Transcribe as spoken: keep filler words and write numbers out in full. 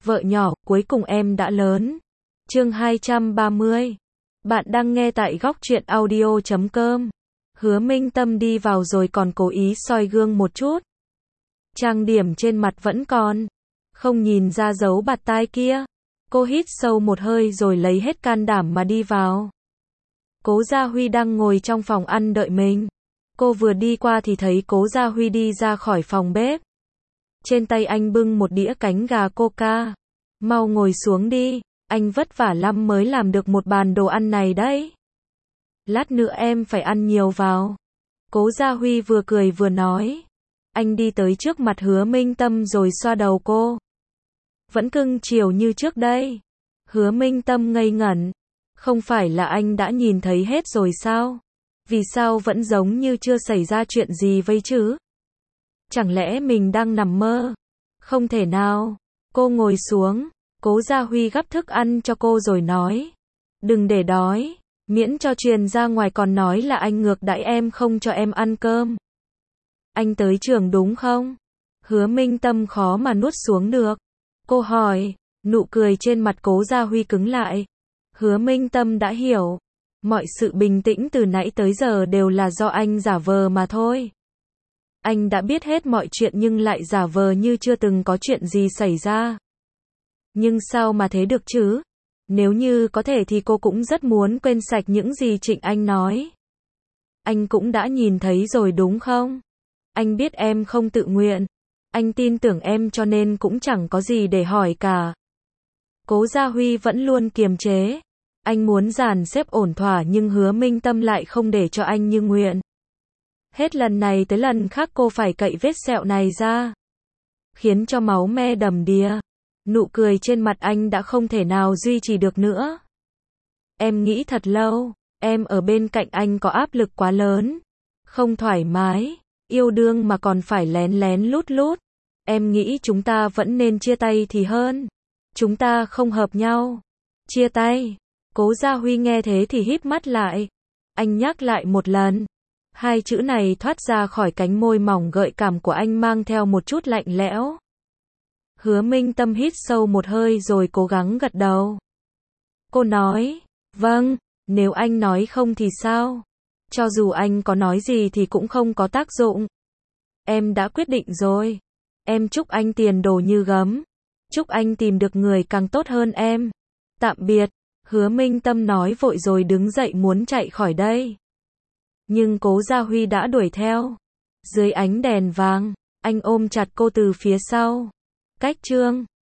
Vợ nhỏ, cuối cùng em đã lớn. Chương hai trăm ba mươi. Bạn đang nghe tại góc truyện audio chấm com. Hứa Minh Tâm đi vào rồi còn cố ý soi gương một chút. Trang điểm trên mặt vẫn còn, không nhìn ra dấu bạt tai kia. Cô hít sâu một hơi rồi lấy hết can đảm mà đi vào. Cố Gia Huy đang ngồi trong phòng ăn đợi mình. Cô vừa đi qua thì thấy Cố Gia Huy đi ra khỏi phòng bếp. Trên tay anh bưng một đĩa cánh gà Coca. Mau ngồi xuống đi, anh vất vả lắm mới làm được một bàn đồ ăn này đấy. Lát nữa em phải ăn nhiều vào. Cố Gia Huy vừa cười vừa nói. Anh đi tới trước mặt Hứa Minh Tâm rồi xoa đầu cô. Vẫn cưng chiều như trước đây. Hứa Minh Tâm ngây ngẩn. Không phải là anh đã nhìn thấy hết rồi sao? Vì sao vẫn giống như chưa xảy ra chuyện gì vậy chứ? Chẳng lẽ mình đang nằm mơ? Không thể nào. Cô ngồi xuống. Cố Gia Huy gắp thức ăn cho cô rồi nói. Đừng để đói. Miễn cho truyền ra ngoài còn nói là anh ngược đãi em không cho em ăn cơm. Anh tới trường đúng không? Hứa Minh Tâm khó mà nuốt xuống được. Cô hỏi. Nụ cười trên mặt Cố Gia Huy cứng lại. Hứa Minh Tâm đã hiểu. Mọi sự bình tĩnh từ nãy tới giờ đều là do anh giả vờ mà thôi. Anh đã biết hết mọi chuyện nhưng lại giả vờ như chưa từng có chuyện gì xảy ra. Nhưng sao mà thế được chứ? Nếu như có thể thì cô cũng rất muốn quên sạch những gì Trịnh Anh nói. Anh cũng đã nhìn thấy rồi đúng không? Anh biết em không tự nguyện. Anh tin tưởng em cho nên cũng chẳng có gì để hỏi cả. Cố Gia Huy vẫn luôn kiềm chế. Anh muốn dàn xếp ổn thỏa nhưng Hứa Minh Tâm lại không để cho anh như nguyện. Hết lần này tới lần khác cô phải cậy vết sẹo này ra. Khiến cho máu me đầm đìa. Nụ cười trên mặt anh đã không thể nào duy trì được nữa. Em nghĩ thật lâu, em ở bên cạnh anh có áp lực quá lớn. Không thoải mái, yêu đương mà còn phải lén lén lút lút. Em nghĩ chúng ta vẫn nên chia tay thì hơn. Chúng ta không hợp nhau. Chia tay. Cố Gia Huy nghe thế thì híp mắt lại. Anh nhắc lại một lần. Hai chữ này thoát ra khỏi cánh môi mỏng gợi cảm của anh mang theo một chút lạnh lẽo. Hứa Minh Tâm hít sâu một hơi rồi cố gắng gật đầu. Cô nói, vâng, nếu anh nói không thì sao? Cho dù anh có nói gì thì cũng không có tác dụng. Em đã quyết định rồi. Em chúc anh tiền đồ như gấm. Chúc anh tìm được người càng tốt hơn em. Tạm biệt. Hứa Minh Tâm nói vội rồi đứng dậy muốn chạy khỏi đây. Nhưng Cố Gia Huy đã đuổi theo. Dưới ánh đèn vàng, anh ôm chặt cô từ phía sau. Cách chương